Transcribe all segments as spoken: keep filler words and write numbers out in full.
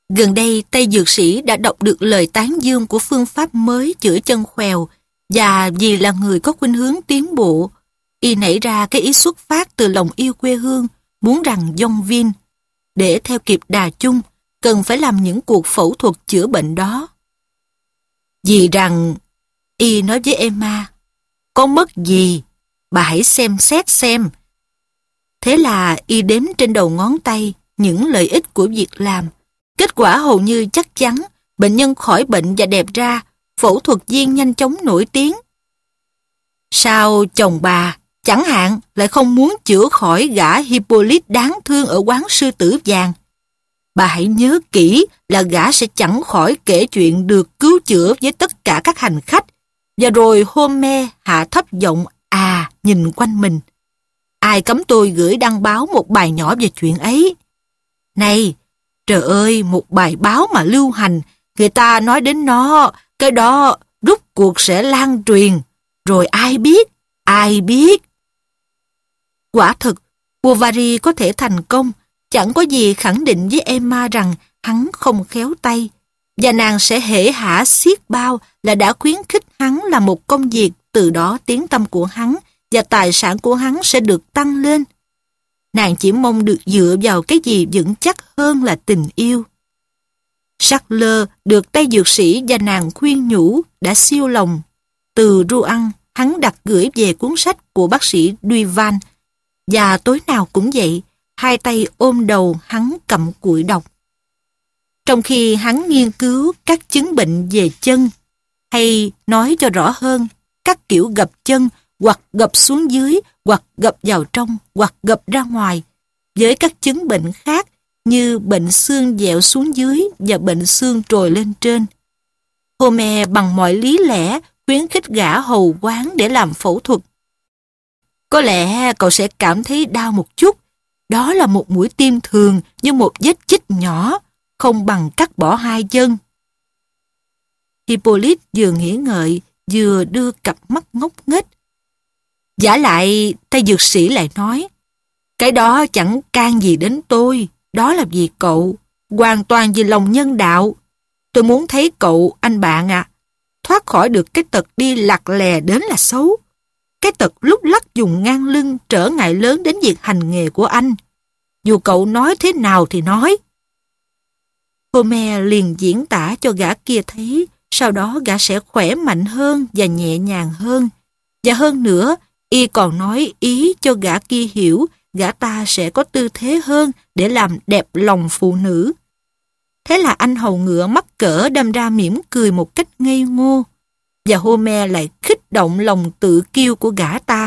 Gần đây, Tây Dược Sĩ đã đọc được lời tán dương của phương pháp mới chữa chân khèo, và vì là người có khuynh hướng tiến bộ, y nảy ra cái ý xuất phát từ lòng yêu quê hương, muốn rằng Dong Vin, để theo kịp đà chung, cần phải làm những cuộc phẫu thuật chữa bệnh đó. Vì rằng, y nói với Emma, có mất gì, bà hãy xem xét xem. Thế là y đếm trên đầu ngón tay những lợi ích của việc làm. Kết quả hầu như chắc chắn, bệnh nhân khỏi bệnh và đẹp ra, phẫu thuật viên nhanh chóng nổi tiếng. Sao chồng bà, chẳng hạn, lại không muốn chữa khỏi gã Hippolyte đáng thương ở quán sư tử vàng? Bà hãy nhớ kỹ là gã sẽ chẳng khỏi kể chuyện được cứu chữa với tất cả các hành khách. Và rồi Homer hạ thấp giọng à nhìn quanh mình. Ai cấm tôi gửi đăng báo một bài nhỏ về chuyện ấy? Này, trời ơi, một bài báo mà lưu hành, người ta nói đến nó, cái đó rút cuộc sẽ lan truyền. Rồi ai biết, ai biết. Quả thực, Bovary có thể thành công, chẳng có gì khẳng định với Emma rằng hắn không khéo tay, và nàng sẽ hễ hả xiết bao là đã khuyến khích hắn làm một công việc, từ đó tiếng tăm của hắn và tài sản của hắn sẽ được tăng lên. Nàng chỉ mong được dựa vào cái gì vững chắc hơn là tình yêu. Charles được Tây Dược Sĩ và nàng khuyên nhủ đã siêu lòng. Từ Rouen, hắn đặt gửi về cuốn sách của bác sĩ Duval, và tối nào cũng vậy, hai tay ôm đầu hắn cặm cụi đọc. Trong khi hắn nghiên cứu các chứng bệnh về chân, hay nói cho rõ hơn, các kiểu gập chân, hoặc gập xuống dưới, hoặc gập vào trong, hoặc gập ra ngoài, với các chứng bệnh khác như bệnh xương dẹo xuống dưới và bệnh xương trồi lên trên. Homer bằng mọi lý lẽ khuyến khích gã hầu quán để làm phẫu thuật. Có lẽ cậu sẽ cảm thấy đau một chút. Đó là một mũi tiêm thường như một vết chích nhỏ, không bằng cắt bỏ hai chân. Hippolyte vừa nghĩ ngợi, vừa đưa cặp mắt ngốc nghếch. Vả lại, Tây Dược Sĩ lại nói, cái đó chẳng can gì đến tôi, đó là vì cậu, hoàn toàn vì lòng nhân đạo. Tôi muốn thấy cậu, anh bạn ạ, à, thoát khỏi được cái tật đi lặt lè đến là xấu. Cái tật lúc lắc dùng ngang lưng trở ngại lớn đến việc hành nghề của anh. Dù cậu nói thế nào thì nói. Homer liền diễn tả cho gã kia thấy, sau đó gã sẽ khỏe mạnh hơn và nhẹ nhàng hơn. Và hơn nữa, y còn nói ý cho gã kia hiểu, gã ta sẽ có tư thế hơn để làm đẹp lòng phụ nữ. Thế là anh hầu ngựa mắc cỡ đâm ra mỉm cười một cách ngây ngô, và Homer lại khích động lòng tự kiêu của gã ta.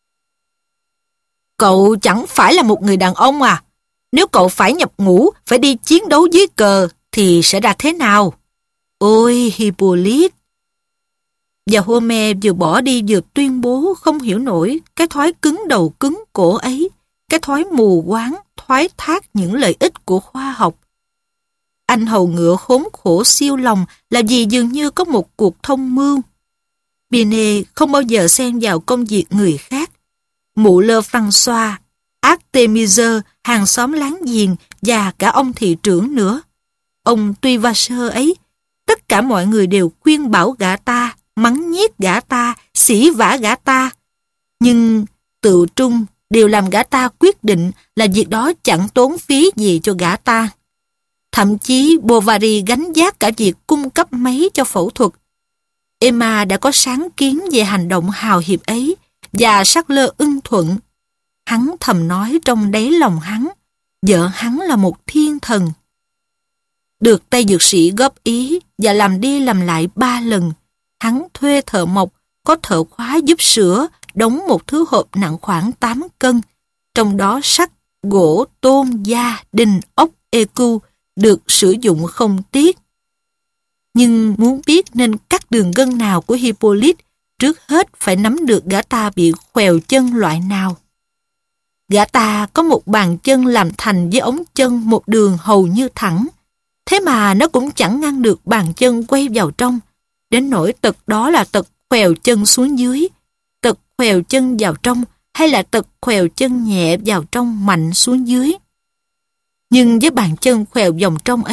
Cậu chẳng phải là một người đàn ông à? Nếu cậu phải nhập ngũ, phải đi chiến đấu dưới cờ, thì sẽ ra thế nào? Ôi Hippolyte! Và Homer vừa bỏ đi vừa tuyên bố không hiểu nổi cái thói cứng đầu cứng cổ ấy, cái thói mù quáng, thoái thác những lợi ích của khoa học. Anh hầu ngựa khốn khổ siêu lòng là vì dường như có một cuộc thông mưu. Binet không bao giờ xen vào công việc người khác. Mụ lơ François, Artemise, hàng xóm láng giềng và cả ông thị trưởng nữa. Ông tuy va sơ ấy, tất cả mọi người đều khuyên bảo gã ta, mắng nhiếc gã ta, sỉ vả gã ta. Nhưng tự trung đều làm gã ta quyết định là việc đó chẳng tốn phí gì cho gã ta. Thậm chí Bovary gánh vác cả việc cung cấp máy cho phẫu thuật. Emma đã có sáng kiến về hành động hào hiệp ấy, và Charles ưng thuận. Hắn thầm nói trong đáy lòng hắn, vợ hắn là một thiên thần. Được Tây Dược Sĩ góp ý và làm đi làm lại ba lần, hắn thuê thợ mộc có thợ khóa giúp sửa, đóng một thứ hộp nặng khoảng tám cân, trong đó sắt, gỗ, tôn, da, đinh, ốc, ecu được sử dụng không tiếc. Nhưng muốn biết nên cắt đường gân nào của Hippolyte, trước hết phải nắm được gã ta bị khoèo chân loại nào. Gã ta có một bàn chân làm thành với ống chân một đường hầu như thẳng, thế mà nó cũng chẳng ngăn được bàn chân quay vào trong, đến nỗi tật đó là tật khoèo chân xuống dưới, tật khoèo chân vào trong hay là tật khoèo chân nhẹ vào trong mạnh xuống dưới. Nhưng với bàn chân khoèo vòng trong ấy,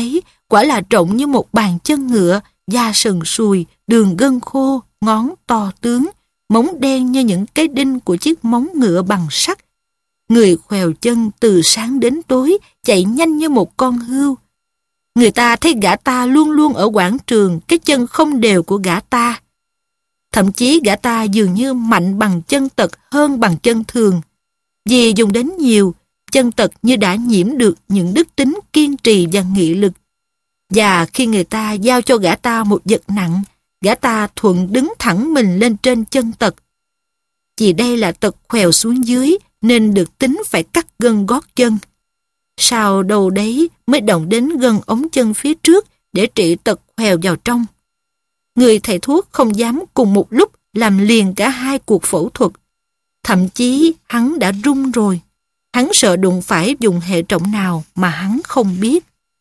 quả là rộng như một bàn chân ngựa, da sần sùi, đường gân khô, ngón to tướng, móng đen như những cái đinh của chiếc móng ngựa bằng sắt. Người khuèo chân từ sáng đến tối, chạy nhanh như một con hươu. Người ta thấy gã ta luôn luôn ở quảng trường, cái chân không đều của gã ta. Thậm chí gã ta dường như mạnh bằng chân tật hơn bằng chân thường. Vì dùng đến nhiều, chân tật như đã nhiễm được những đức tính kiên trì và nghị lực. Và khi người ta giao cho gã ta một vật nặng, gã ta thuận đứng thẳng mình lên trên chân tật. Vì đây là tật khuèo xuống dưới, nên được tính phải cắt gân gót chân. Sau đầu đấy mới động đến gân ống chân phía trước để trị tật khuèo vào trong. Người thầy thuốc không dám cùng một lúc làm liền cả hai cuộc phẫu thuật. Thậm chí hắn đã run rồi. Hắn sợ đụng phải dùng hệ trọng nào mà hắn không biết.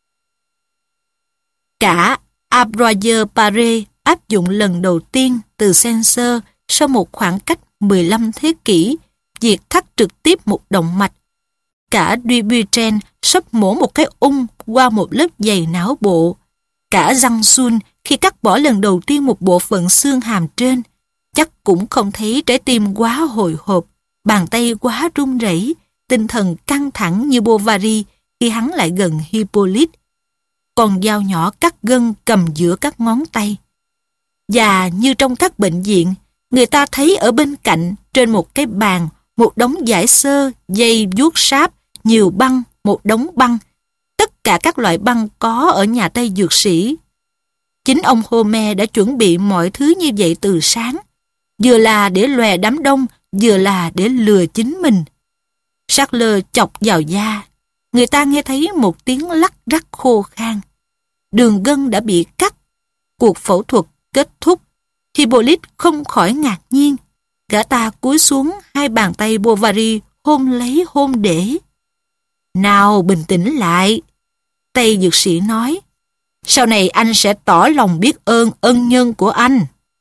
Cả Ambroise Paré áp dụng lần đầu tiên từ sensor sau một khoảng cách mười lăm thế kỷ, việc thắt trực tiếp một động mạch. Cả Dupuytren sắp mổ một cái ung qua một lớp dày não bộ. Cả Giang Sun khi cắt bỏ lần đầu tiên một bộ phận xương hàm trên, chắc cũng không thấy trái tim quá hồi hộp, bàn tay quá run rẩy, tinh thần căng thẳng như Bovary khi hắn lại gần Hippolyte. Con dao nhỏ cắt gân cầm giữa các ngón tay. Và như trong các bệnh viện, người ta thấy ở bên cạnh trên một cái bàn một đống vải xơ, dây vuốt sáp, nhiều băng, một đống băng. Tất cả các loại băng có ở nhà Tây dược sĩ. Chính ông Homer đã chuẩn bị mọi thứ như vậy từ sáng, vừa là để lòe đám đông, vừa là để lừa chính mình. Charles chọc vào da. Người ta nghe thấy một tiếng lắc rắc khô khan. Đường gân đã bị cắt. Cuộc phẫu thuật kết thúc. Hippolyte không khỏi ngạc nhiên. Gã ta cúi xuống, hai bàn tay Bovary hôn lấy hôn để. Nào bình tĩnh lại. Tây dược sĩ nói. Sau này anh sẽ tỏ lòng biết ơn ân nhân của anh.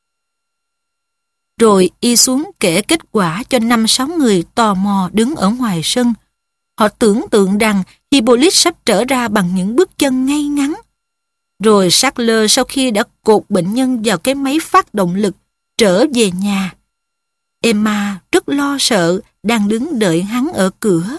Rồi y xuống kể kết quả cho năm sáu người tò mò đứng ở ngoài sân. Họ tưởng tượng rằng Hippolyte sắp trở ra bằng những bước chân ngay ngắn. Rồi Charles sau khi đã cột bệnh nhân vào cái máy phát động lực, trở về nhà. Emma rất lo sợ, đang đứng đợi hắn ở cửa.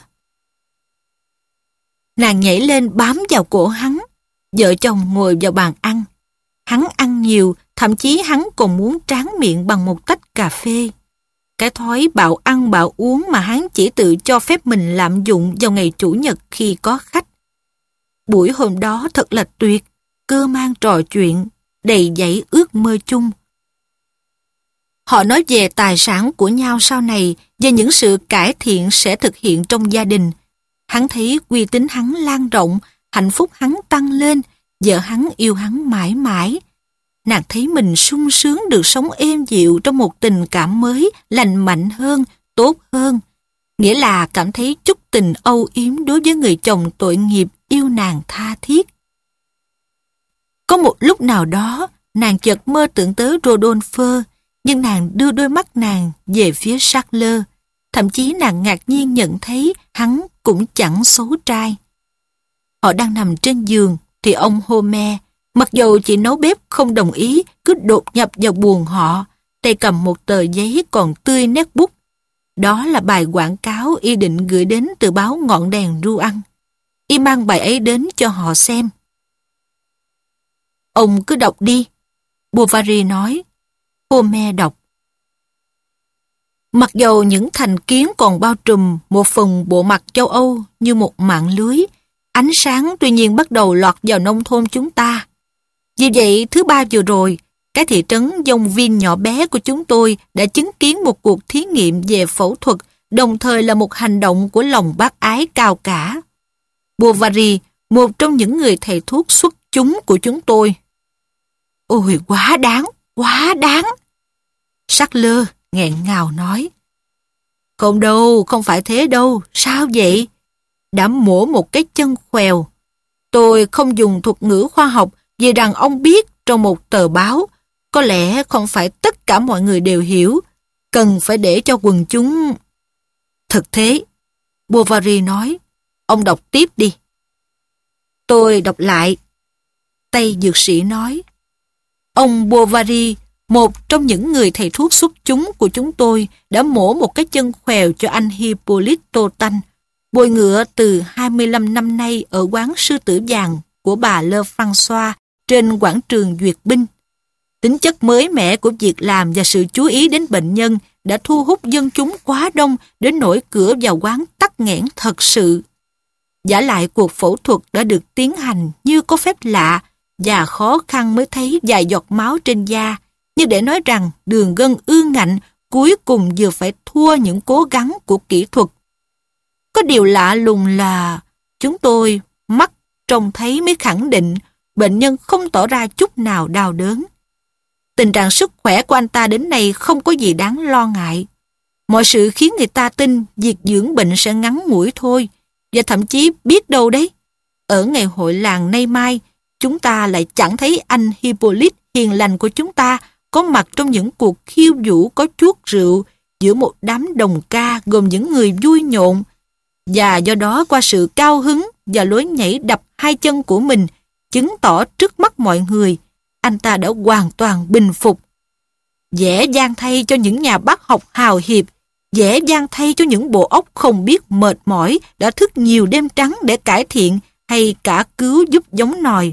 Nàng nhảy lên bám vào cổ hắn. Vợ chồng ngồi vào bàn ăn. Hắn ăn nhiều, thậm chí hắn còn muốn tráng miệng bằng một tách cà phê. Cái thói bạo ăn bạo uống mà hắn chỉ tự cho phép mình lạm dụng vào ngày Chủ nhật khi có khách. Buổi hôm đó thật là tuyệt, cơ man trò chuyện, đầy dẫy ước mơ chung. Họ nói về tài sản của nhau sau này và những sự cải thiện sẽ thực hiện trong gia đình. Hắn thấy uy tín hắn lan rộng, hạnh phúc hắn tăng lên, vợ hắn yêu hắn mãi mãi. Nàng thấy mình sung sướng được sống êm dịu trong một tình cảm mới, lành mạnh hơn, tốt hơn. Nghĩa là cảm thấy chút tình âu yếm đối với người chồng tội nghiệp yêu nàng tha thiết. Có một lúc nào đó, nàng chợt mơ tưởng tới Rodolphe, nhưng nàng đưa đôi mắt nàng về phía Charles. Thậm chí nàng ngạc nhiên nhận thấy hắn cũng chẳng xấu trai. Họ đang nằm trên giường, thì ông Homer, mặc dầu chị nấu bếp không đồng ý, cứ đột nhập vào buồng họ, tay cầm một tờ giấy còn tươi nét bút. Đó là bài quảng cáo y định gửi đến từ báo Ngọn Đèn Rouen. Y mang bài ấy đến cho họ xem. Ông cứ đọc đi, Bovary nói. Homer đọc. Mặc dầu những thành kiến còn bao trùm một phần bộ mặt châu Âu như một mạng lưới, ánh sáng tuy nhiên bắt đầu lọt vào nông thôn chúng ta. Vì vậy, thứ ba vừa rồi, cái thị trấn Dông Vin nhỏ bé của chúng tôi đã chứng kiến một cuộc thí nghiệm về phẫu thuật, đồng thời là một hành động của lòng bác ái cao cả. Bovary, một trong những người thầy thuốc xuất chúng của chúng tôi. Ôi, quá đáng, quá đáng. Charles nghẹn ngào nói. Không đâu, không phải thế đâu, sao vậy? Đã mổ một cái chân khuèo. Tôi không dùng thuật ngữ khoa học vì rằng ông biết trong một tờ báo, có lẽ không phải tất cả mọi người đều hiểu, cần phải để cho quần chúng... Thực thế, Bovary nói, ông đọc tiếp đi. Tôi đọc lại. Tây dược sĩ nói, ông Bovary, một trong những người thầy thuốc xuất chúng của chúng tôi, đã mổ một cái chân khèo cho anh Hippolyte Totan, bồi ngựa từ hai mươi lăm năm nay ở quán sư tử vàng của bà Le François trên quảng trường Duyệt Binh. Tính chất mới mẻ của việc làm và sự chú ý đến bệnh nhân đã thu hút dân chúng quá đông đến nỗi cửa vào quán tắc nghẽn thật sự. Vả lại cuộc phẫu thuật đã được tiến hành như có phép lạ và khó khăn mới thấy vài giọt máu trên da, như để nói rằng đường gân ương ngạnh cuối cùng vừa phải thua những cố gắng của kỹ thuật. Có điều lạ lùng là chúng tôi mắt trông thấy mới khẳng định bệnh nhân không tỏ ra chút nào đau đớn. Tình trạng sức khỏe của anh ta đến nay không có gì đáng lo ngại. Mọi sự khiến người ta tin việc dưỡng bệnh sẽ ngắn ngủi thôi, và thậm chí biết đâu đấy, ở ngày hội làng nay mai, chúng ta lại chẳng thấy anh Hippolyte hiền lành của chúng ta có mặt trong những cuộc khiêu vũ có chuốt rượu giữa một đám đồng ca gồm những người vui nhộn, và do đó qua sự cao hứng và lối nhảy đập hai chân của mình chứng tỏ trước mắt mọi người anh ta đã hoàn toàn bình phục. Dễ dàng thay cho những nhà bác học hào hiệp, dễ dàng thay cho những bộ óc không biết mệt mỏi đã thức nhiều đêm trắng để cải thiện hay cả cứu giúp giống nòi.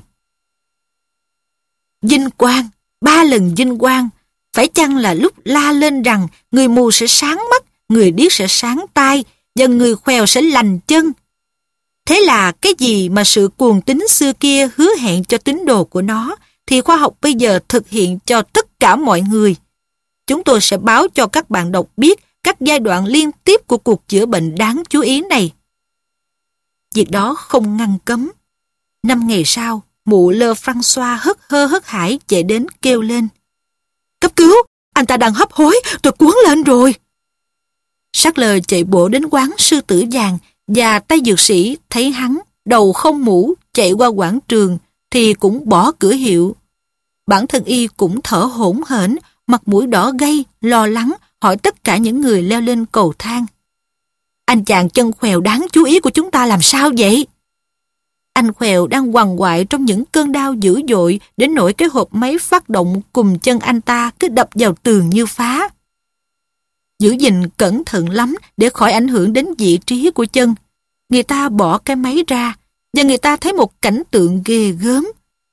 Vinh quang, ba lần vinh quang, phải chăng là lúc la lên rằng người mù sẽ sáng mắt, người điếc sẽ sáng tai và người khèo sẽ lành chân? Thế là cái gì mà sự cuồng tín xưa kia hứa hẹn cho tín đồ của nó thì khoa học bây giờ thực hiện cho tất cả mọi người. Chúng tôi sẽ báo cho các bạn đọc biết các giai đoạn liên tiếp của cuộc chữa bệnh đáng chú ý này. Việc đó không ngăn cấm. Năm ngày sau, mụ Le François hất hơ hất hải chạy đến kêu lên: "Cấp cứu! Anh ta đang hấp hối, tôi cuốn lên rồi!" Sackler chạy bộ đến quán sư tử vàng, và tay dược sĩ thấy hắn đầu không mũ chạy qua quảng trường thì cũng bỏ cửa hiệu. Bản thân y cũng thở hổn hển, mặt mũi đỏ gay, lo lắng hỏi tất cả những người leo lên cầu thang: "Anh chàng chân khèo đáng chú ý của chúng ta làm sao vậy?" Anh khèo đang quằn quại trong những cơn đau dữ dội đến nỗi cái hộp máy phát động cùng chân anh ta cứ đập vào tường như phá. Giữ gìn cẩn thận lắm để khỏi ảnh hưởng đến vị trí của chân. Người ta bỏ cái máy ra và người ta thấy một cảnh tượng ghê gớm.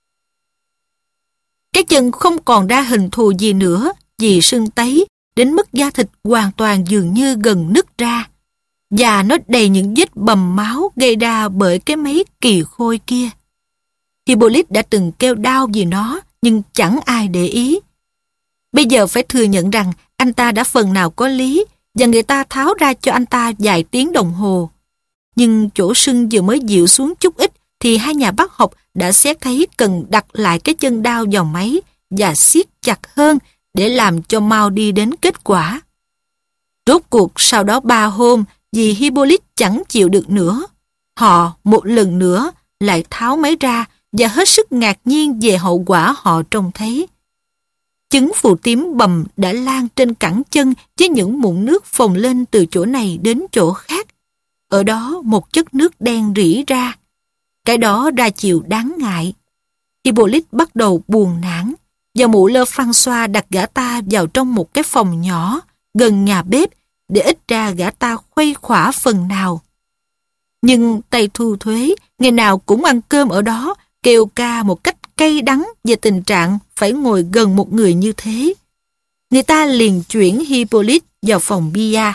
Cái chân không còn ra hình thù gì nữa vì sưng tấy đến mức da thịt hoàn toàn dường như gần nứt ra, và nó đầy những vết bầm máu gây ra bởi cái máy kỳ khôi kia. Hippolyte đã từng kêu đau vì nó, nhưng chẳng ai để ý. Bây giờ phải thừa nhận rằng anh ta đã phần nào có lý, và người ta tháo ra cho anh ta vài tiếng đồng hồ. Nhưng chỗ sưng vừa mới dịu xuống chút ít thì hai nhà bác học đã xét thấy cần đặt lại cái chân đau vào máy và siết chặt hơn để làm cho mau đi đến kết quả. Rốt cuộc sau đó ba hôm, vì Hippolyte chẳng chịu được nữa, họ một lần nữa lại tháo máy ra và hết sức ngạc nhiên về hậu quả họ trông thấy. Chứng phù tím bầm đã lan trên cẳng chân với những mụn nước phồng lên từ chỗ này đến chỗ khác. Ở đó một chất nước đen rỉ ra. Cái đó ra chiều đáng ngại. Hippolyte bắt đầu buồn nản, và mụ Le François đặt gã ta vào trong một cái phòng nhỏ gần nhà bếp để ít ra gã ta khuây khỏa phần nào. Nhưng tay thu thuế ngày nào cũng ăn cơm ở đó, kêu ca một cách cay đắng về tình trạng phải ngồi gần một người như thế. Người ta liền chuyển Hippolyte vào phòng bia.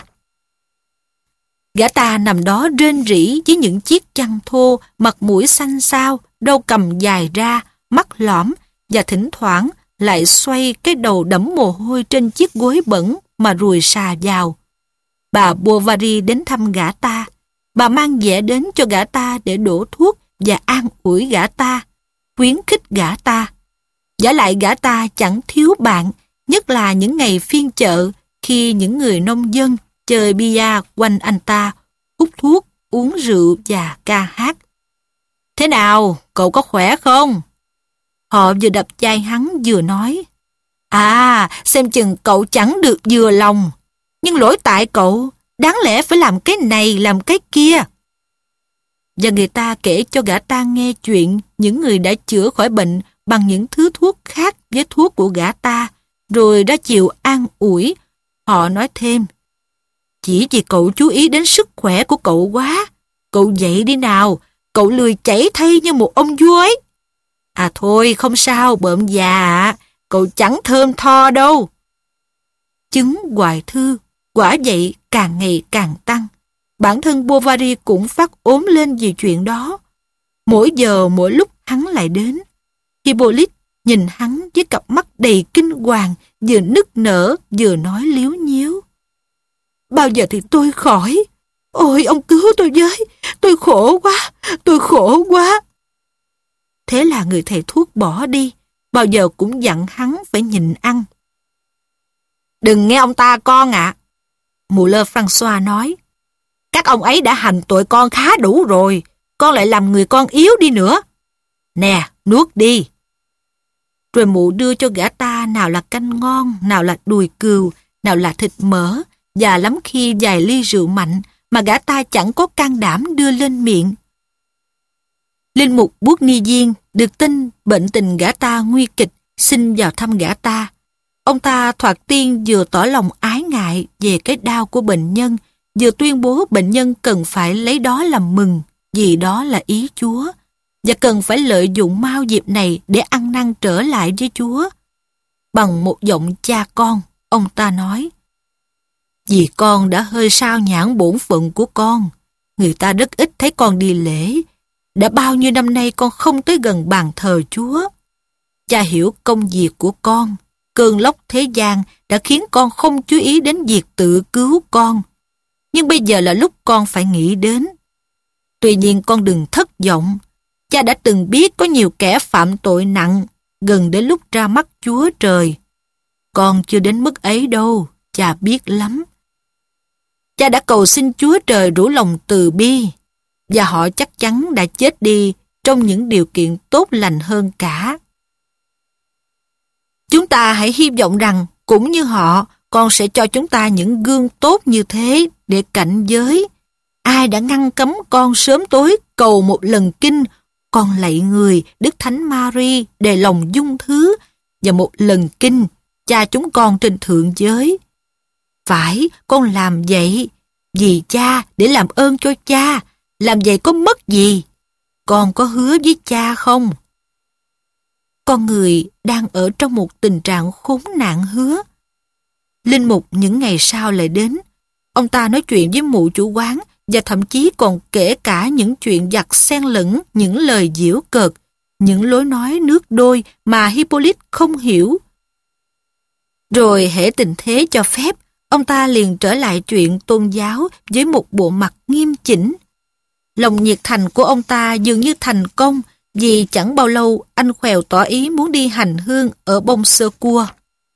Gã ta nằm đó rên rỉ với những chiếc chăn thô, mặt mũi xanh xao, đầu cầm dài ra, mắt lõm, và thỉnh thoảng lại xoay cái đầu đẫm mồ hôi trên chiếc gối bẩn mà ruồi xà vào. Bà Bovary đến thăm gã ta. Bà mang vẻ đến cho gã ta để đổ thuốc và an ủi gã ta, khuyến khích gã ta. Vả lại gã ta chẳng thiếu bạn, nhất là những ngày phiên chợ, khi những người nông dân chơi bia quanh anh ta, hút thuốc, uống rượu và ca hát. "Thế nào, cậu có khỏe không?" Họ vừa đập vai hắn vừa nói: "À, xem chừng cậu chẳng được vừa lòng, nhưng lỗi tại cậu, đáng lẽ phải làm cái này làm cái kia." Và người ta kể cho gã ta nghe chuyện những người đã chữa khỏi bệnh bằng những thứ thuốc khác với thuốc của gã ta, rồi đã chịu an ủi. Họ nói thêm, chỉ vì cậu chú ý đến sức khỏe của cậu quá. Cậu dậy đi nào, cậu lười chảy thay như một ông vua ấy. À thôi, không sao, bợm già ạ, cậu chẳng thơm tho đâu. Chứng hoại thư quả vậy càng ngày càng tăng. Bản thân Bovary cũng phát ốm lên vì chuyện đó. Mỗi giờ mỗi lúc hắn lại đến. Hippolyte nhìn hắn với cặp mắt đầy kinh hoàng, vừa nức nở vừa nói líu nhíu. Bao giờ thì tôi khỏi? Ôi ông cứu tôi với, tôi khổ quá, tôi khổ quá. Thế là người thầy thuốc bỏ đi, bao giờ cũng dặn hắn phải nhịn ăn. Đừng nghe ông ta con ạ. À. Muller François nói, các ông ấy đã hành tội con khá đủ rồi, con lại làm người con yếu đi nữa. Nè, nuốt đi. Rồi mụ đưa cho gã ta nào là canh ngon, nào là đùi cừu, nào là thịt mỡ, và lắm khi vài ly rượu mạnh mà gã ta chẳng có can đảm đưa lên miệng. Linh mục Bournisien được tin bệnh tình gã ta nguy kịch, xin vào thăm gã ta. Ông ta thoạt tiên vừa tỏ lòng ái ngại về cái đau của bệnh nhân, vừa tuyên bố bệnh nhân cần phải lấy đó làm mừng, vì đó là ý Chúa, và cần phải lợi dụng mau dịp này để ăn năn trở lại với Chúa. Bằng một giọng cha con, ông ta nói, vì con đã hơi sao nhãng bổn phận của con, người ta rất ít thấy con đi lễ, đã bao nhiêu năm nay con không tới gần bàn thờ Chúa. Cha hiểu công việc của con, cơn lốc thế gian đã khiến con không chú ý đến việc tự cứu con. Nhưng bây giờ là lúc con phải nghĩ đến. Tuy nhiên con đừng thất vọng. Cha đã từng biết có nhiều kẻ phạm tội nặng, gần đến lúc ra mắt Chúa Trời. Con chưa đến mức ấy đâu, cha biết lắm. Cha đã cầu xin Chúa Trời rủ lòng từ bi, và họ chắc chắn đã chết đi trong những điều kiện tốt lành hơn cả. Chúng ta hãy hy vọng rằng, cũng như họ, con sẽ cho chúng ta những gương tốt như thế để cảnh giới. Ai đã ngăn cấm con sớm tối cầu một lần kinh, con lạy người Đức Thánh Marie để lòng dung thứ, và một lần kinh cha chúng con trên thượng giới. Phải, con làm vậy vì cha, để làm ơn cho cha. Làm vậy có mất gì? Con có hứa với cha không? Con người đang ở trong một tình trạng khốn nạn hứa. Linh mục những ngày sau lại đến. Ông ta nói chuyện với mụ chủ quán, và thậm chí còn kể cả những chuyện giặt xen lẫn những lời giễu cợt, những lối nói nước đôi mà Hippolyte không hiểu. Rồi hễ tình thế cho phép, ông ta liền trở lại chuyện tôn giáo với một bộ mặt nghiêm chỉnh. Lòng nhiệt thành của ông ta dường như thành công, vì chẳng bao lâu anh Khèo tỏ ý muốn đi hành hương ở Bông Sơ Cua.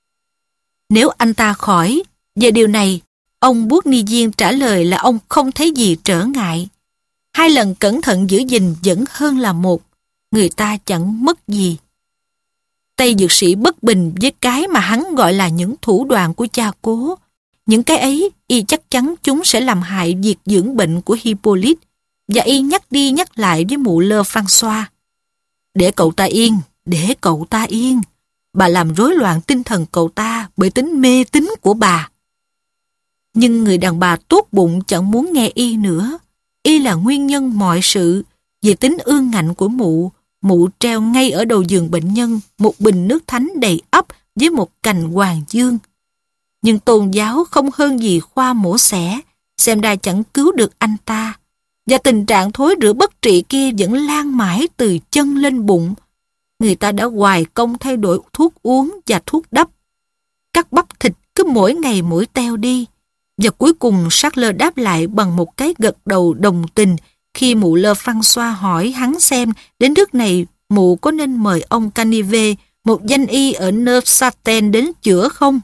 Nếu anh ta khỏi, về điều này, ông Bournisien trả lời là ông không thấy gì trở ngại. Hai lần cẩn thận giữ gìn vẫn hơn là một, người ta chẳng mất gì. Tây dược sĩ bất bình với cái mà hắn gọi là những thủ đoạn của cha cố. Những cái ấy, y chắc chắn chúng sẽ làm hại việc dưỡng bệnh của Hippolyte, và y nhắc đi nhắc lại với mụ Lơ François. Để cậu ta yên, để cậu ta yên. Bà làm rối loạn tinh thần cậu ta bởi tính mê tín của bà. Nhưng người đàn bà tốt bụng chẳng muốn nghe y nữa. Y là nguyên nhân mọi sự. Về tính ương ngạnh của mụ, mụ treo ngay ở đầu giường bệnh nhân một bình nước thánh đầy ắp với một cành hoàng dương. Nhưng tôn giáo không hơn gì khoa mổ xẻ, xem ra chẳng cứu được anh ta. Và tình trạng thối rữa bất trị kia vẫn lan mãi từ chân lên bụng. Người ta đã hoài công thay đổi thuốc uống và thuốc đắp. Các bắp thịt cứ mỗi ngày mỗi teo đi. Và cuối cùng Charles đáp lại bằng một cái gật đầu đồng tình khi mụ Lơ François hỏi hắn xem đến nước này mụ có nên mời ông Canivet, một danh y ở Neufchâtel đến chữa không?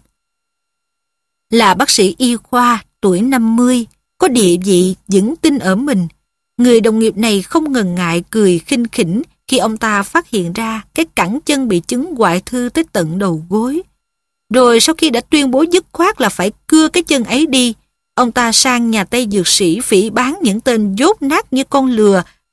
Là bác sĩ y khoa, tuổi năm mươi, có địa vị vững tin ở mình. Người đồng nghiệp này không ngần ngại cười khinh khỉnh khi ông ta phát hiện ra cái cẳng chân bị chứng hoại thư tới tận đầu gối. Rồi sau khi đã tuyên bố dứt khoát là phải cưa cái chân ấy đi, ông ta sang nhà Tây dược sĩ phỉ báng những tên dốt nát như con lừa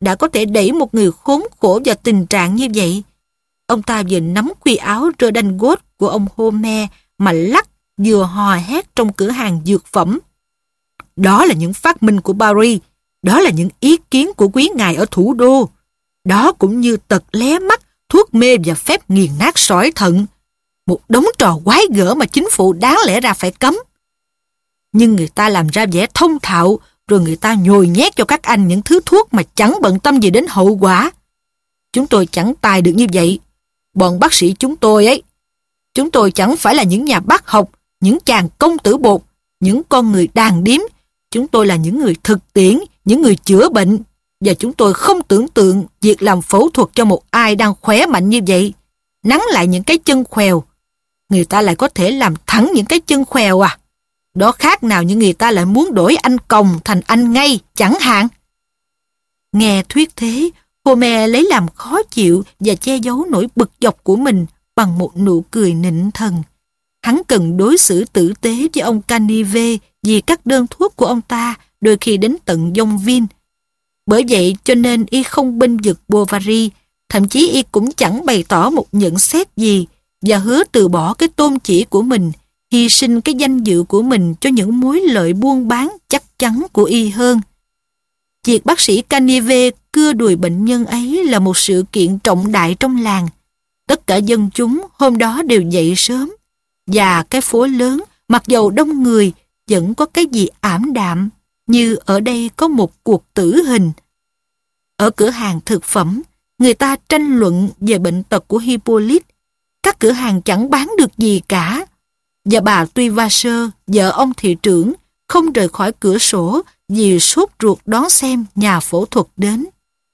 đã có thể đẩy một người khốn khổ vào tình trạng như vậy? Ông ta vừa nắm khuy áo redingot của ông Homer mà lắc vừa hò hét trong cửa hàng dược phẩm. Đó là những phát minh của Paris, đó là những ý kiến của quý ngài ở thủ đô. Đó cũng như tật lé mắt, thuốc mê và phép nghiền nát sỏi thận. Một đống trò quái gở mà chính phủ đáng lẽ ra phải cấm. Nhưng người ta làm ra vẻ thông thạo, rồi người ta nhồi nhét cho các anh những thứ thuốc mà chẳng bận tâm gì đến hậu quả. Chúng tôi chẳng tài được như vậy. Bọn bác sĩ chúng tôi ấy, chúng tôi chẳng phải là những nhà bác học, những chàng công tử bột, những con người đàn điếm. Chúng tôi là những người thực tiễn, những người chữa bệnh. Và chúng tôi không tưởng tượng việc làm phẫu thuật cho một ai đang khỏe mạnh như vậy. Nắn lại những cái chân khèo. Người ta lại có thể làm thẳng những cái chân khèo à? Đó khác nào như người ta lại muốn đổi anh còng thành anh ngay, chẳng hạn. Nghe thuyết thế, Homer lấy làm khó chịu và che giấu nỗi bực dọc của mình bằng một nụ cười nịnh thần. Hắn cần đối xử tử tế với ông Canive vì các đơn thuốc của ông ta đôi khi đến tận dông viên. Bởi vậy cho nên y không bênh vực Bovary, thậm chí y cũng chẳng bày tỏ một nhận xét gì và hứa từ bỏ cái tôn chỉ của mình, hy sinh cái danh dự của mình cho những mối lợi buôn bán chắc chắn của y hơn. Việc bác sĩ Canive cưa đùi bệnh nhân ấy là một sự kiện trọng đại trong làng. Tất cả dân chúng hôm đó đều dậy sớm, và cái phố lớn, mặc dầu đông người, vẫn có cái gì ảm đạm, như ở đây có một cuộc tử hình. Ở cửa hàng thực phẩm, người ta tranh luận về bệnh tật của Hippolyte. Các cửa hàng chẳng bán được gì cả. Và bà Tuyvasseur, vợ ông thị trưởng, không rời khỏi cửa sổ vì sốt ruột đón xem nhà phẫu thuật đến.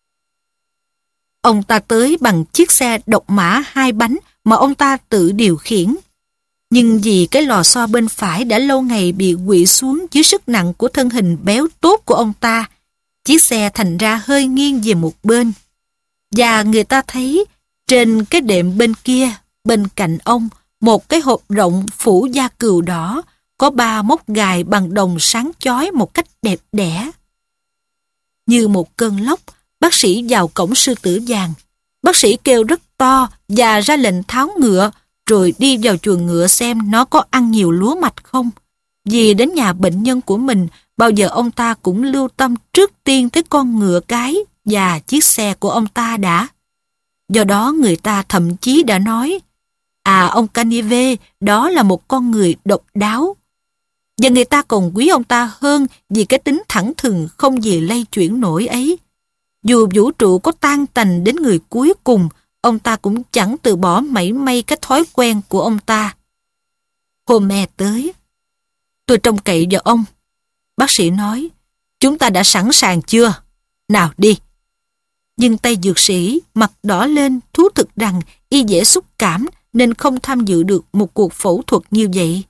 Ông ta tới bằng chiếc xe độc mã hai bánh mà ông ta tự điều khiển. Nhưng vì cái lò xo bên phải đã lâu ngày bị quỵ xuống dưới sức nặng của thân hình béo tốt của ông ta, chiếc xe thành ra hơi nghiêng về một bên. Và người ta thấy trên cái đệm bên kia, bên cạnh ông, một cái hộp rộng phủ da cừu đỏ, có ba móc gài bằng đồng sáng chói một cách đẹp đẽ. Như một cơn lốc, bác sĩ vào cổng sư tử vàng. Bác sĩ kêu rất to và ra lệnh tháo ngựa, rồi đi vào chuồng ngựa xem nó có ăn nhiều lúa mạch không. Vì đến nhà bệnh nhân của mình, bao giờ ông ta cũng lưu tâm trước tiên tới con ngựa cái và chiếc xe của ông ta đã. Do đó người ta thậm chí đã nói, à ông Canive, đó là một con người độc đáo. Và người ta còn quý ông ta hơn vì cái tính thẳng thừng không gì lay chuyển nổi ấy. Dù vũ trụ có tan tành đến người cuối cùng, ông ta cũng chẳng từ bỏ mảy may cái thói quen của ông ta. Homer tới. Tôi trông cậy vào ông. Bác sĩ nói, chúng ta đã sẵn sàng chưa? Nào đi. Nhưng tay dược sĩ mặt đỏ lên thú thực rằng y dễ xúc cảm nên không tham dự được một cuộc phẫu thuật như vậy.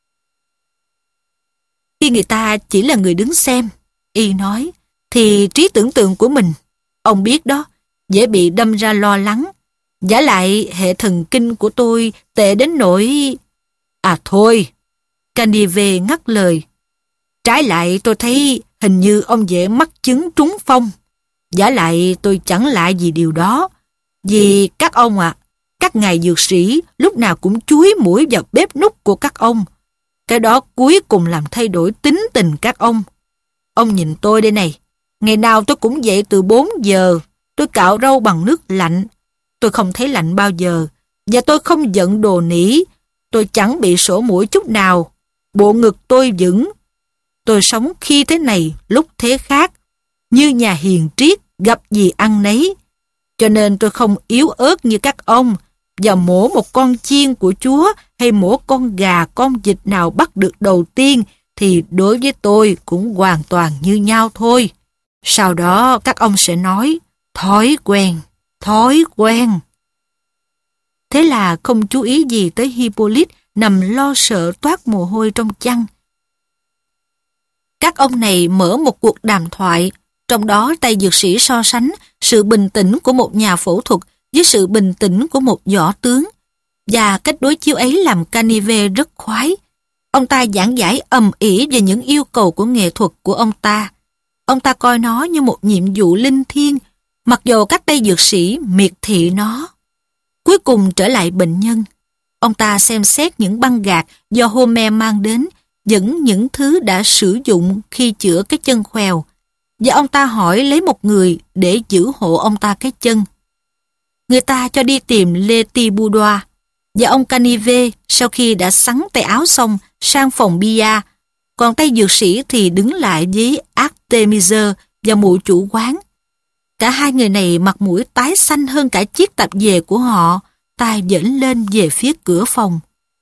Khi người ta chỉ là người đứng xem, y nói, thì trí tưởng tượng của mình, ông biết đó, dễ bị đâm ra lo lắng. Vả lại hệ thần kinh của tôi tệ đến nỗi... À thôi, Canive ngắt lời. Trái lại tôi thấy hình như ông dễ mắc chứng trúng phong. Vả lại tôi chẳng lại gì điều đó. Vì các ông ạ, à, các ngài dược sĩ lúc nào cũng chúi mũi vào bếp núc của các ông. Cái đó cuối cùng làm thay đổi tính tình các ông. Ông nhìn tôi đây này, ngày nào tôi cũng dậy từ bốn giờ, tôi cạo râu bằng nước lạnh. Tôi không thấy lạnh bao giờ, và tôi không giận đồ nỉ. Tôi chẳng bị sổ mũi chút nào. Bộ ngực tôi vững. Tôi sống khi thế này, lúc thế khác. Như nhà hiền triết, gặp gì ăn nấy. Cho nên tôi không yếu ớt như các ông. Và mổ một con chiên của Chúa hay mổ con gà, con vịt nào bắt được đầu tiên thì đối với tôi cũng hoàn toàn như nhau thôi. Sau đó các ông sẽ nói, thói quen, thói quen. Thế là không chú ý gì tới Hippolyte nằm lo sợ toát mồ hôi trong chăn. Các ông này mở một cuộc đàm thoại, trong đó tay dược sĩ so sánh sự bình tĩnh của một nhà phẫu thuật với sự bình tĩnh của một võ tướng. Và cách đối chiếu ấy làm Canive rất khoái. Ông ta giảng giải ầm ĩ về những yêu cầu của nghệ thuật của ông ta. Ông ta coi nó như một nhiệm vụ linh thiêng, mặc dù các tay dược sĩ miệt thị nó. Cuối cùng trở lại bệnh nhân. Ông ta xem xét những băng gạc do Homer mang đến, dẫn những thứ đã sử dụng khi chữa cái chân khoèo, và ông ta hỏi lấy một người để giữ hộ ông ta cái chân. Người ta cho đi tìm Lestiboudois, và ông Canive sau khi đã sắn tay áo xong sang phòng bia, còn tay dược sĩ thì đứng lại với Artemiser và mụ chủ quán. Cả hai người này mặt mũi tái xanh hơn cả chiếc tạp dề của họ, tay dẫn lên về phía cửa phòng.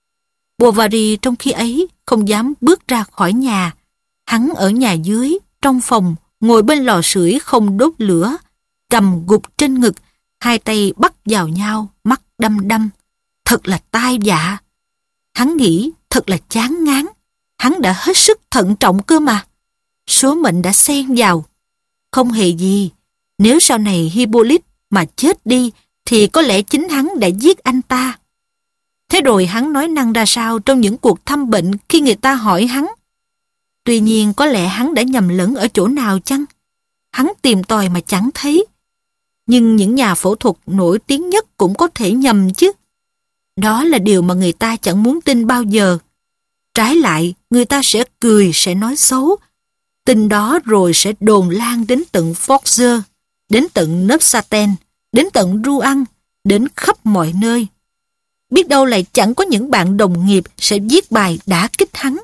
Bovary trong khi ấy không dám bước ra khỏi nhà. Hắn ở nhà dưới, trong phòng, ngồi bên lò sưởi không đốt lửa, cầm gục trên ngực, hai tay bắt vào nhau, mắt đăm đăm. Thật là tai vạ. Hắn nghĩ thật là chán ngán. Hắn đã hết sức thận trọng cơ mà. Số mệnh đã xen vào. Không hề gì. Nếu sau này Hippolyte mà chết đi, thì có lẽ chính hắn đã giết anh ta. Thế rồi hắn nói năng ra sao trong những cuộc thăm bệnh khi người ta hỏi hắn? Tuy nhiên có lẽ hắn đã nhầm lẫn ở chỗ nào chăng? Hắn tìm tòi mà chẳng thấy. Nhưng những nhà phẫu thuật nổi tiếng nhất cũng có thể nhầm chứ. Đó là điều mà người ta chẳng muốn tin bao giờ. Trái lại, người ta sẽ cười, sẽ nói xấu. Tin đó rồi sẽ đồn lan đến tận Forges, đến tận Neuchâtel, đến tận Rouen, đến khắp mọi nơi. Biết đâu lại chẳng có những bạn đồng nghiệp sẽ viết bài đả kích hắn.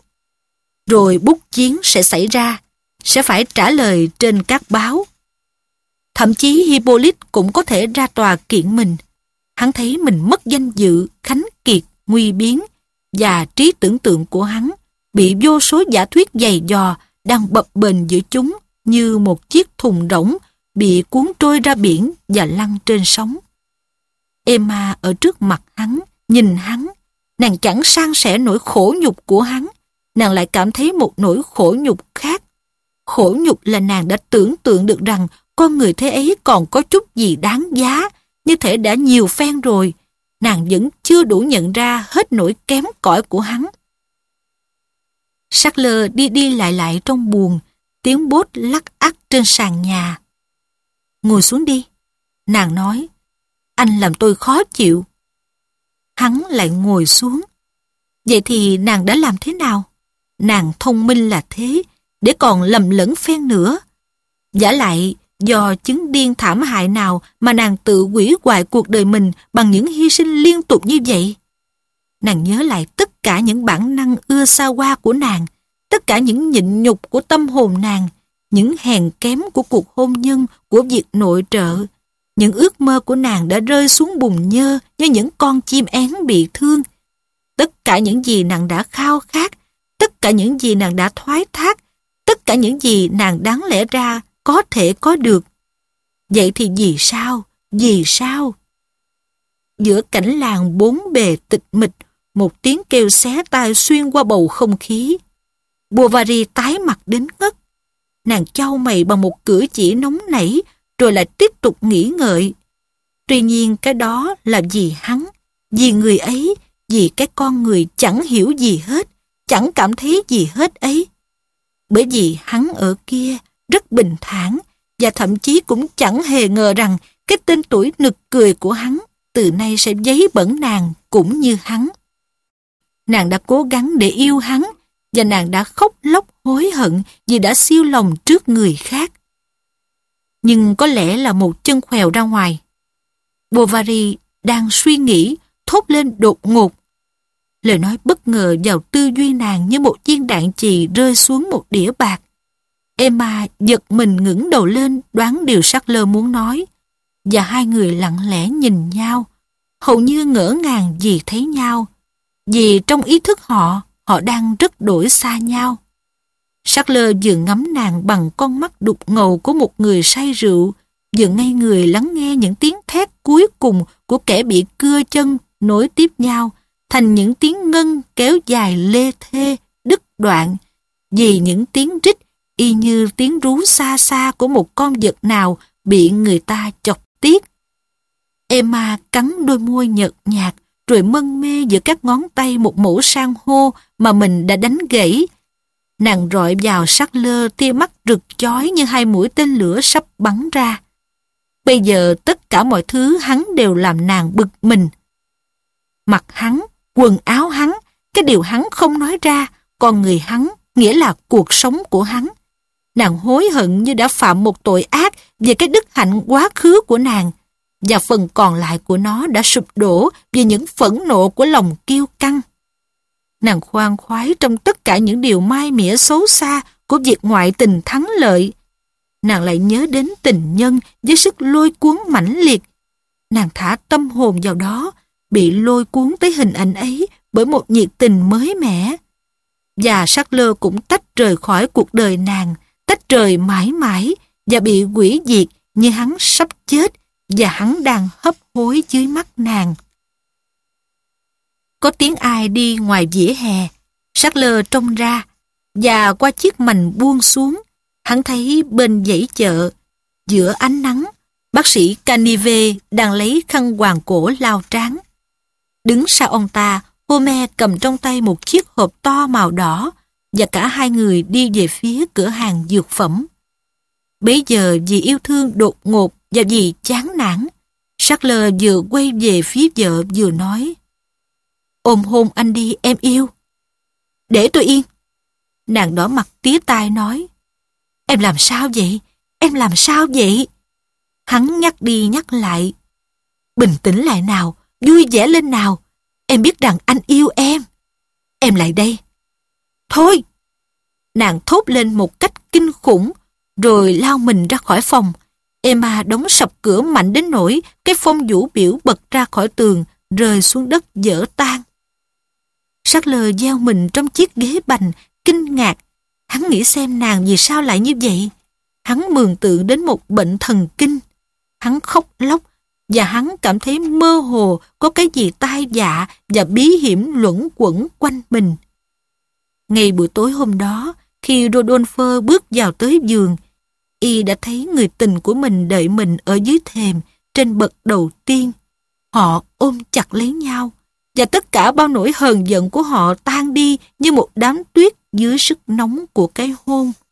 Rồi bút chiến sẽ xảy ra, sẽ phải trả lời trên các báo. Thậm chí Hippolyte cũng có thể ra tòa kiện mình. Hắn thấy mình mất danh dự, khánh kiệt, nguy biến, và trí tưởng tượng của hắn bị vô số giả thuyết dày dò đang bập bềnh giữa chúng như một chiếc thùng rỗng bị cuốn trôi ra biển và lăn trên sóng. Emma ở trước mặt hắn, nhìn hắn, nàng chẳng san sẻ nỗi khổ nhục của hắn, nàng lại cảm thấy một nỗi khổ nhục khác. Khổ nhục là nàng đã tưởng tượng được rằng con người thế ấy còn có chút gì đáng giá, như thể đã nhiều phen rồi, nàng vẫn chưa đủ nhận ra hết nỗi kém cỏi của hắn. Sackler đi đi lại lại trong buồng, tiếng bốt lắc ắc trên sàn nhà. Ngồi xuống đi, nàng nói, anh làm tôi khó chịu. Hắn lại ngồi xuống. Vậy thì nàng đã làm thế nào? Nàng thông minh là thế, để còn lầm lẫn phen nữa. Vả lại, do chứng điên thảm hại nào mà nàng tự hủy hoại cuộc đời mình bằng những hy sinh liên tục như vậy? Nàng nhớ lại tất cả những bản năng ưa xa hoa của nàng, tất cả những nhịn nhục của tâm hồn nàng, những hèn kém của cuộc hôn nhân, của việc nội trợ. Những ước mơ của nàng đã rơi xuống bùn nhơ như những con chim én bị thương. Tất cả những gì nàng đã khao khát, tất cả những gì nàng đã thoái thác, tất cả những gì nàng đáng lẽ ra có thể có được. Vậy thì vì sao? Vì sao? Giữa cảnh làng bốn bề tịch mịch, một tiếng kêu xé tai xuyên qua bầu không khí. Bovary tái mặt đến ngất. Nàng chau mày bằng một cử chỉ nóng nảy, rồi lại tiếp tục nghĩ ngợi. Tuy nhiên cái đó là vì hắn, vì người ấy, vì cái con người chẳng hiểu gì hết, chẳng cảm thấy gì hết ấy. Bởi vì hắn ở kia rất bình thản, và thậm chí cũng chẳng hề ngờ rằng cái tên tuổi nực cười của hắn từ nay sẽ dấy bẩn nàng cũng như hắn. Nàng đã cố gắng để yêu hắn, và nàng đã khóc lóc hối hận vì đã siêu lòng trước người khác. Nhưng có lẽ là một chân khèo ra ngoài. Bovary đang suy nghĩ, thốt lên đột ngột. Lời nói bất ngờ vào tư duy nàng như một viên đạn chì rơi xuống một đĩa bạc. Emma giật mình ngẩng đầu lên đoán điều Sackler muốn nói, và hai người lặng lẽ nhìn nhau, hầu như ngỡ ngàng vì thấy nhau, vì trong ý thức họ, họ đang rất đổi xa nhau. Sackler vừa ngắm nàng bằng con mắt đục ngầu của một người say rượu, vừa ngây người lắng nghe những tiếng thét cuối cùng của kẻ bị cưa chân nối tiếp nhau thành những tiếng ngân kéo dài lê thê, đứt đoạn, vì những tiếng rít y như tiếng rú xa xa của một con vật nào bị người ta chọc tiết. Emma cắn đôi môi nhợt nhạt, rồi mân mê giữa các ngón tay một mẩu san hô mà mình đã đánh gãy. Nàng rọi vào Sackler tia mắt rực chói như hai mũi tên lửa sắp bắn ra. Bây giờ tất cả mọi thứ hắn đều làm nàng bực mình. Mặt hắn, quần áo hắn, cái điều hắn không nói ra, con người hắn, nghĩa là cuộc sống của hắn. Nàng hối hận như đã phạm một tội ác về cái đức hạnh quá khứ của nàng, và phần còn lại của nó đã sụp đổ vì những phẫn nộ của lòng kiêu căng. Nàng khoan khoái trong tất cả những điều mai mỉa xấu xa của việc ngoại tình thắng lợi. Nàng lại nhớ đến tình nhân với sức lôi cuốn mãnh liệt. Nàng thả tâm hồn vào đó, bị lôi cuốn tới hình ảnh ấy bởi một nhiệt tình mới mẻ. Và Sackler cũng tách rời khỏi cuộc đời nàng, tách rời mãi mãi và bị hủy diệt như hắn sắp chết và hắn đang hấp hối dưới mắt nàng. Có tiếng ai đi ngoài vỉa hè. Sackler trông ra và qua chiếc mành buông xuống, hắn thấy bên dãy chợ, giữa ánh nắng, bác sĩ Canive đang lấy khăn quàng cổ lau trán. Đứng sau ông ta, Homer cầm trong tay một chiếc hộp to màu đỏ và cả hai người đi về phía cửa hàng dược phẩm. Bấy giờ vì yêu thương đột ngột và vì chán nản, Sackler vừa quay về phía vợ vừa nói: "Ôm hôn anh đi em yêu." "Để tôi yên." Nàng đỏ mặt tía tai nói: "Em làm sao vậy? Em làm sao vậy?" Hắn nhắc đi nhắc lại: "Bình tĩnh lại nào, vui vẻ lên nào. Em biết rằng anh yêu em. Em lại đây." "Thôi!" Nàng thốt lên một cách kinh khủng, rồi lao mình ra khỏi phòng. Emma đóng sập cửa mạnh đến nỗi cái phông vũ biểu bật ra khỏi tường, rơi xuống đất vỡ tan. Sackler gieo mình trong chiếc ghế bành, kinh ngạc. Hắn nghĩ xem nàng vì sao lại như vậy. Hắn mường tượng đến một bệnh thần kinh. Hắn khóc lóc và hắn cảm thấy mơ hồ có cái gì tai vạ và bí hiểm luẩn quẩn quanh mình. Ngay buổi tối hôm đó, khi Rodolphe bước vào tới giường, y đã thấy người tình của mình đợi mình ở dưới thềm trên bậc đầu tiên. Họ ôm chặt lấy nhau và tất cả bao nỗi hờn giận của họ tan đi như một đám tuyết dưới sức nóng của cái hôn.